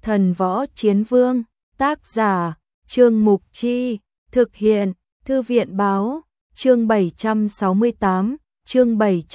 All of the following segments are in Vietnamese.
Thần Võ Chiến Vương, tác giả, Trương Mục Chi, thực hiện, Thư viện Báo, chương 768, chương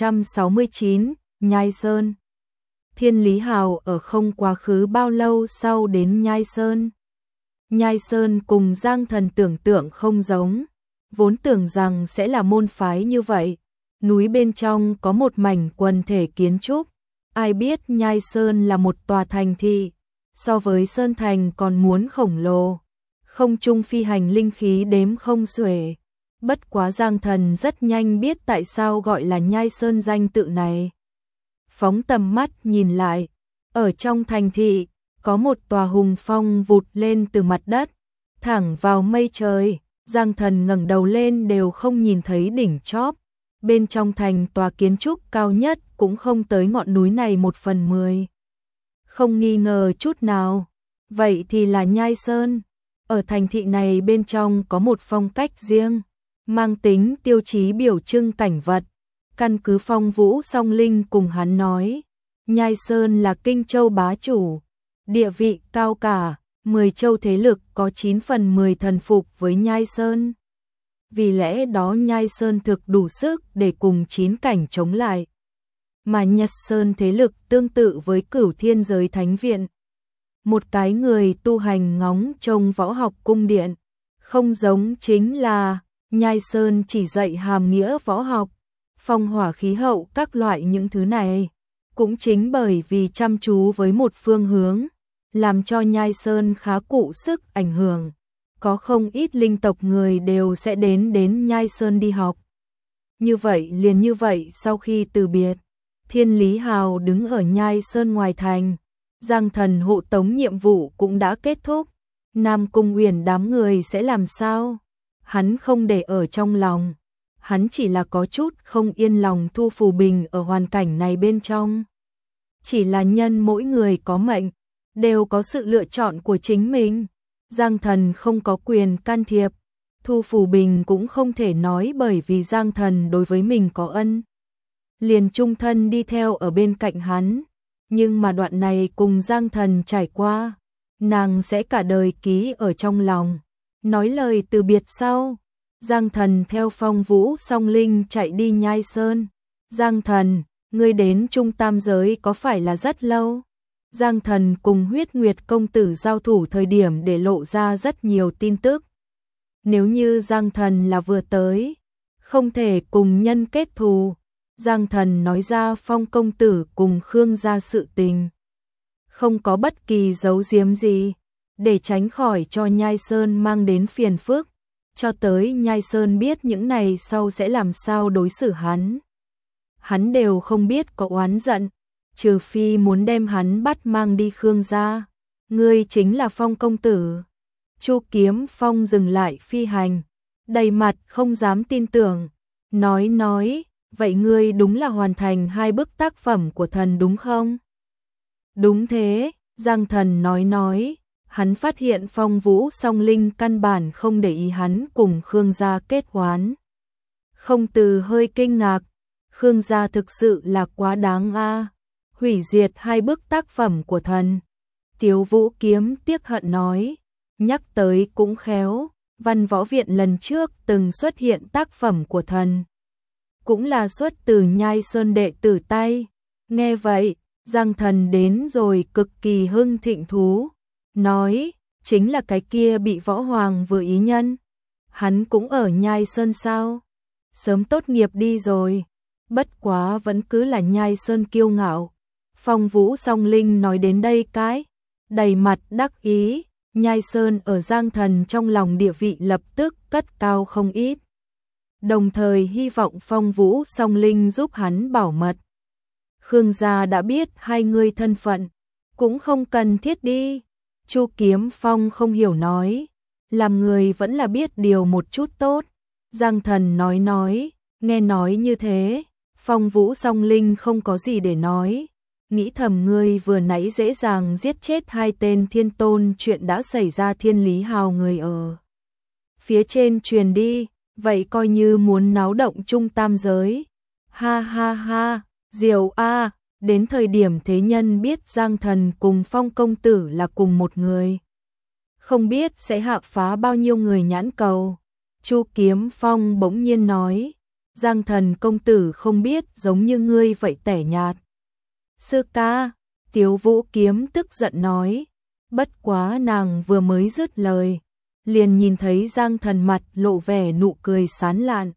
769, Nhai Sơn. Thiên Lý Hào ở không quá khứ bao lâu sau đến Nhai Sơn. Nhai Sơn cùng Giang Thần tưởng tượng không giống, vốn tưởng rằng sẽ là môn phái như vậy, núi bên trong có một mảnh quần thể kiến trúc, ai biết Nhai Sơn là một tòa thành thị, so với Sơn Thành còn muốn khổng lồ, không trung phi hành linh khí đếm không xuể. Bất quá Giang Thần rất nhanh biết tại sao gọi là Nhai Sơn danh tự này. Phóng tầm mắt nhìn lại, ở trong thành thị, có một tòa hùng phong vụt lên từ mặt đất, thẳng vào mây trời. Giang Thần ngẩng đầu lên đều không nhìn thấy đỉnh chóp. Bên trong thành tòa kiến trúc cao nhất cũng không tới ngọn núi này 1/10. Không nghi ngờ chút nào. Vậy thì là Nhai Sơn. Ở thành thị này bên trong có một phong cách riêng, mang tính tiêu chí biểu trưng cảnh vật. Căn cứ Phong Vũ Song Linh cùng hắn nói, Nhai Sơn là Kinh Châu bá chủ, địa vị cao cả, 10 châu thế lực có 9/10 thần phục với Nhai Sơn. Vì lẽ đó Nhai Sơn thực đủ sức để cùng 9 cảnh chống lại. Mà Nhật Sơn thế lực tương tự với Cửu Thiên Giới Thánh Viện. Một cái người tu hành ngóng trông võ học cung điện, không giống chính là Nhai Sơn chỉ dạy hàm nghĩa võ học, phong hỏa khí hậu các loại những thứ này. Cũng chính bởi vì chăm chú với một phương hướng, làm cho Nhai Sơn khá cụ sức ảnh hưởng. Có không ít linh tộc người đều sẽ đến Nhai Sơn đi học. Như vậy sau khi từ biệt, Thiên Lý Hào đứng ở Nhai Sơn ngoài thành. Giang Thần hộ tống nhiệm vụ cũng đã kết thúc. Nam Cung Uyển đám người sẽ làm sao? Hắn không để ở trong lòng. Hắn chỉ là có chút không yên lòng Thu Phù Bình ở hoàn cảnh này bên trong. Chỉ là nhân mỗi người có mệnh, đều có sự lựa chọn của chính mình. Giang Thần không có quyền can thiệp. Thu Phù Bình cũng không thể nói bởi vì Giang Thần đối với mình có ân, liền chung thân đi theo ở bên cạnh hắn. Nhưng mà đoạn này cùng Giang Thần trải qua, nàng sẽ cả đời ký ở trong lòng. Nói lời từ biệt sau, Giang Thần theo Phong Vũ Song Linh chạy đi Nhai Sơn. Giang Thần, ngươi đến Trung Tam Giới có phải là rất lâu? Giang Thần cùng Huyết Nguyệt công tử giao thủ thời điểm để lộ ra rất nhiều tin tức. Nếu như Giang Thần là vừa tới, không thể cùng nhân kết thù. Giang Thần nói ra Phong công tử cùng Khương gia sự tình, không có bất kỳ giấu giếm gì, để tránh khỏi cho Nhai Sơn mang đến phiền phức. Cho tới Nhai Sơn biết những này sau sẽ làm sao đối xử hắn. Hắn đều không biết có oán giận, trừ phi muốn đem hắn bắt mang đi Khương gia. Ngươi chính là Phong công tử. Chu Kiếm Phong dừng lại phi hành, đầy mặt không dám tin tưởng, nói, vậy ngươi đúng là hoàn thành 2 bức tác phẩm của thần đúng không? Đúng thế, Giang Thần nói, hắn phát hiện Phong Vũ Song Linh căn bản không để ý hắn cùng Khương gia kết oán. Không từ hơi kinh ngạc, Khương gia thực sự là quá đáng a, hủy diệt 2 bức tác phẩm của thần. Tiếu Vũ Kiếm tiếc hận nói, nhắc tới cũng khéo, Văn Võ Viện lần trước từng xuất hiện tác phẩm của thần, cũng là xuất từ Nhai Sơn đệ tử tay. Nghe vậy, Giang Thần đến rồi cực kỳ hưng thịnh thú, nói, chính là cái kia bị Võ Hoàng vừa ý nhân. Hắn cũng ở Nhai Sơn sao? Sớm tốt nghiệp đi rồi, bất quá vẫn cứ là Nhai Sơn kiêu ngạo. Phong Vũ Song Linh nói đến đây cái, đầy mặt đắc ý. Nhai Sơn ở Giang Thần trong lòng địa vị lập tức cất cao không ít. Đồng thời hy vọng Phong Vũ Song Linh giúp hắn bảo mật. Khương gia đã biết hai người thân phận, cũng không cần thiết đi. Chu Kiếm Phong không hiểu nói, làm người vẫn là biết điều một chút tốt. Giang Thần nói, nghe nói như thế, Phong Vũ Song Linh không có gì để nói. Nghĩ thầm ngươi vừa nãy dễ dàng giết chết 2 tên thiên tôn, chuyện đã xảy ra Thiên Lý Hào người ở phía trên truyền đi, vậy coi như muốn náo động Trung Tam Giới. Ha ha ha, diệu a, Đến thời điểm thế nhân biết Giang Thần cùng Phong công tử là cùng một người, không biết sẽ hạ phá bao nhiêu người nhãn cầu. Chu Kiếm Phong bỗng nhiên nói, Giang Thần công tử không biết giống như ngươi vậy tẻ nhạt. Sư ca, Tiếu Vũ Kiếm tức giận nói, bất quá nàng vừa mới dứt lời, liền nhìn thấy Giang Thần mặt lộ vẻ nụ cười sán lạn.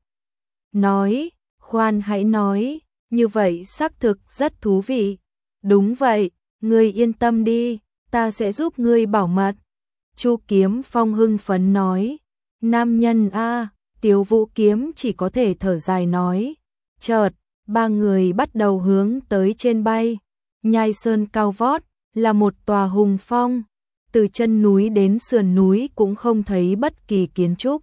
Nói, khoan hãy nói, như vậy xác thực rất thú vị. Đúng vậy, ngươi yên tâm đi, ta sẽ giúp ngươi bảo mật. Chu Kiếm Phong hưng phấn nói, nam nhân a. Tiếu Vũ Kiếm chỉ có thể thở dài nói. Chợt, ba người bắt đầu hướng tới trên bay. Nhai sơn cao vót, là một tòa hùng phong. Từ chân núi đến sườn núi cũng không thấy bất kỳ kiến trúc.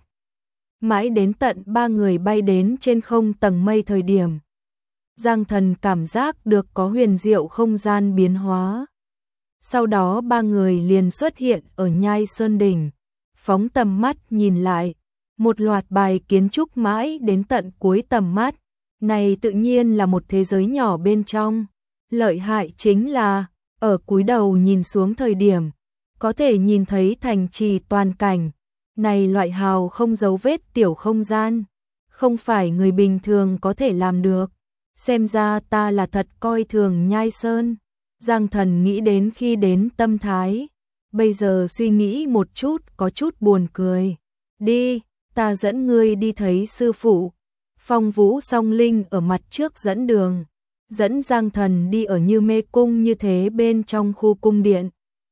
Mãi đến tận ba người bay đến trên không tầng mây thời điểm, Giang Thần cảm giác được có huyền diệu không gian biến hóa. Sau đó ba người liền xuất hiện ở Nhai Sơn đỉnh, phóng tầm mắt nhìn lại, một loạt bài kiến trúc mãi đến tận cuối tầm mắt. Này tự nhiên là một thế giới nhỏ bên trong. Lợi hại chính là, ở cúi đầu nhìn xuống thời điểm, có thể nhìn thấy thành trì toàn cảnh. Này loại hào không dấu vết tiểu không gian, không phải người bình thường có thể làm được. Xem ra ta là thật coi thường Nhai Sơn. Giang Thần nghĩ đến khi đến tâm thái, bây giờ suy nghĩ một chút có chút buồn cười. Đi, ta dẫn ngươi đi thấy sư phụ. Phong Vũ Song Linh ở mặt trước dẫn đường, dẫn Giang Thần đi ở như mê cung như thế bên trong khu cung điện.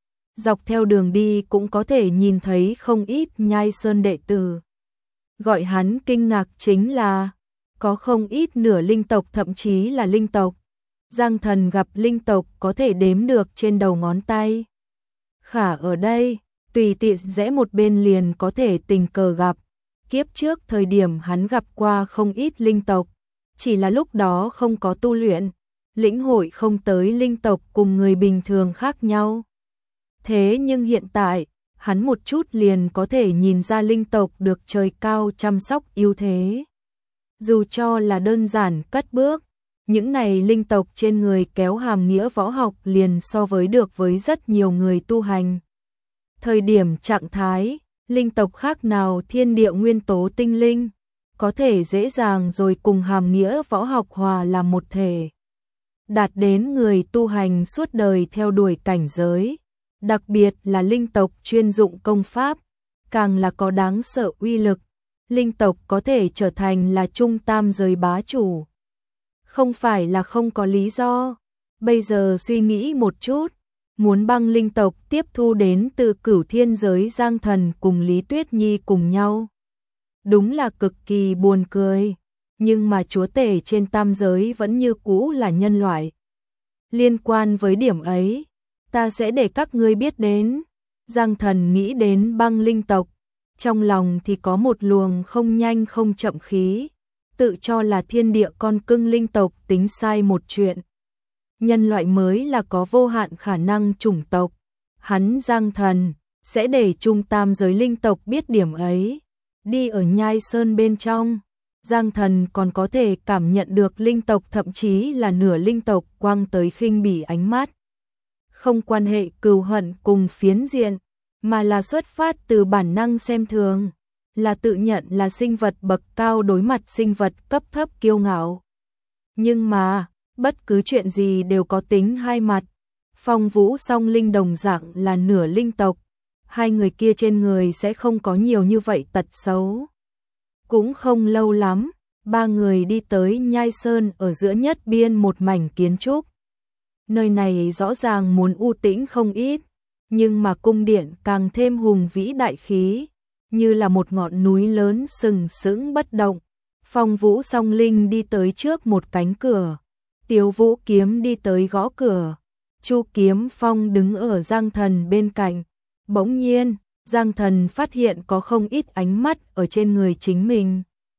Dọc theo đường đi cũng có thể nhìn thấy không ít Nhai Sơn đệ tử. Gọi hắn kinh ngạc chính là, có không ít nửa linh tộc thậm chí là linh tộc. Giang Thần gặp linh tộc có thể đếm được trên đầu ngón tay. Khả ở đây, tùy tiện rẽ một bên liền có thể tình cờ gặp. Kiếp trước thời điểm hắn gặp qua không ít linh tộc, chỉ là lúc đó không có tu luyện, lĩnh hội không tới linh tộc cùng người bình thường khác nhau. Thế nhưng hiện tại, hắn một chút liền có thể nhìn ra linh tộc được trời cao chăm sóc ưu thế. Dù cho là đơn giản cất bước, những này linh tộc trên người kéo hàm nghĩa võ học liền so với được với rất nhiều người tu hành. Thời điểm trạng thái, linh tộc khác nào thiên địa nguyên tố tinh linh, có thể dễ dàng rồi cùng hàm nghĩa võ học hòa làm một thể. Đạt đến người tu hành suốt đời theo đuổi cảnh giới, đặc biệt là linh tộc chuyên dụng công pháp, càng là có đáng sợ uy lực. Linh tộc có thể trở thành là trung tam giới bá chủ. Không phải là không có lý do. Bây giờ suy nghĩ một chút, muốn băng linh tộc tiếp thu đến từ Cửu Thiên giới Giang Thần cùng Lý Tuyết Nhi cùng nhau. Đúng là cực kỳ buồn cười, nhưng mà chúa tể trên tam giới vẫn như cũ là nhân loại. Liên quan với điểm ấy, ta sẽ để các ngươi biết đến. Giang Thần nghĩ đến băng linh tộc, trong lòng thì có một luồng không nhanh không chậm khí, tự cho là thiên địa con cưng linh tộc tính sai một chuyện. Nhân loại mới là có vô hạn khả năng chủng tộc. Hắn Giang Thần sẽ để trung tam giới linh tộc biết điểm ấy. Đi ở Nhai Sơn bên trong, Giang Thần còn có thể cảm nhận được linh tộc thậm chí là nửa linh tộc quăng tới khinh bỉ ánh mắt. Không quan hệ cừu hận cùng phiến diện, mà là xuất phát từ bản năng xem thường, là tự nhận là sinh vật bậc cao đối mặt sinh vật cấp thấp kiêu ngạo. Nhưng mà, bất cứ chuyện gì đều có tính hai mặt. Phong Vũ Song Linh đồng dạng là nửa linh tộc, hai người kia trên người sẽ không có nhiều như vậy tật xấu. Cũng không lâu lắm, ba người đi tới Nhai Sơn ở giữa nhất biên một mảnh kiến trúc. Nơi này rõ ràng muốn u tĩnh không ít, nhưng mà cung điện càng thêm hùng vĩ đại khí, như là một ngọn núi lớn sừng sững bất động. Phong Vũ Song Linh đi tới trước một cánh cửa, Tiếu Vũ Kiếm đi tới gõ cửa, Chu Kiếm Phong đứng ở Giang Thần bên cạnh. Bỗng nhiên, Giang Thần phát hiện có không ít ánh mắt ở trên người chính mình.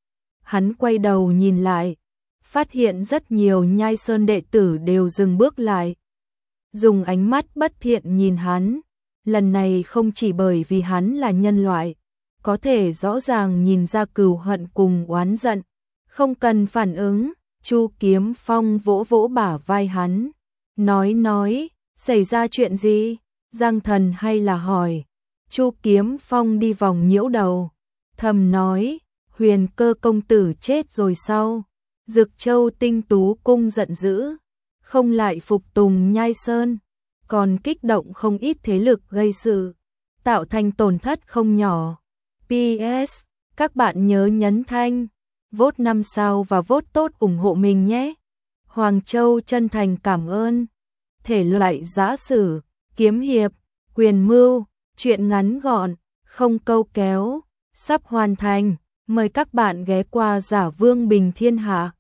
Hắn quay đầu nhìn lại, phát hiện rất nhiều Nhai Sơn đệ tử đều dừng bước lại, dùng ánh mắt bất thiện nhìn hắn. Lần này không chỉ bởi vì hắn là nhân loại, có thể rõ ràng nhìn ra cừu hận cùng oán giận. Không cần phản ứng, Chu Kiếm Phong vỗ vỗ bả vai hắn. Nói, xảy ra chuyện gì? Giang Thần hay là hỏi. Chu Kiếm Phong đi vòng nhiễu đầu, thầm nói, Huyền Cơ công tử chết rồi sao? Dực Châu Tinh Tú cung giận dữ, không lại phục tùng Nhai Sơn, còn kích động không ít thế lực gây sự, tạo thành tổn thất không nhỏ. PS, các bạn nhớ nhấn thanh, vote 5 sao và vote tốt ủng hộ mình nhé. Hoàng Châu chân thành cảm ơn. Thể loại giã sử, kiếm hiệp, quyền mưu, truyện ngắn gọn, không câu kéo, sắp hoàn thành. Mời các bạn ghé qua Giả Vương Bình Thiên Hạ.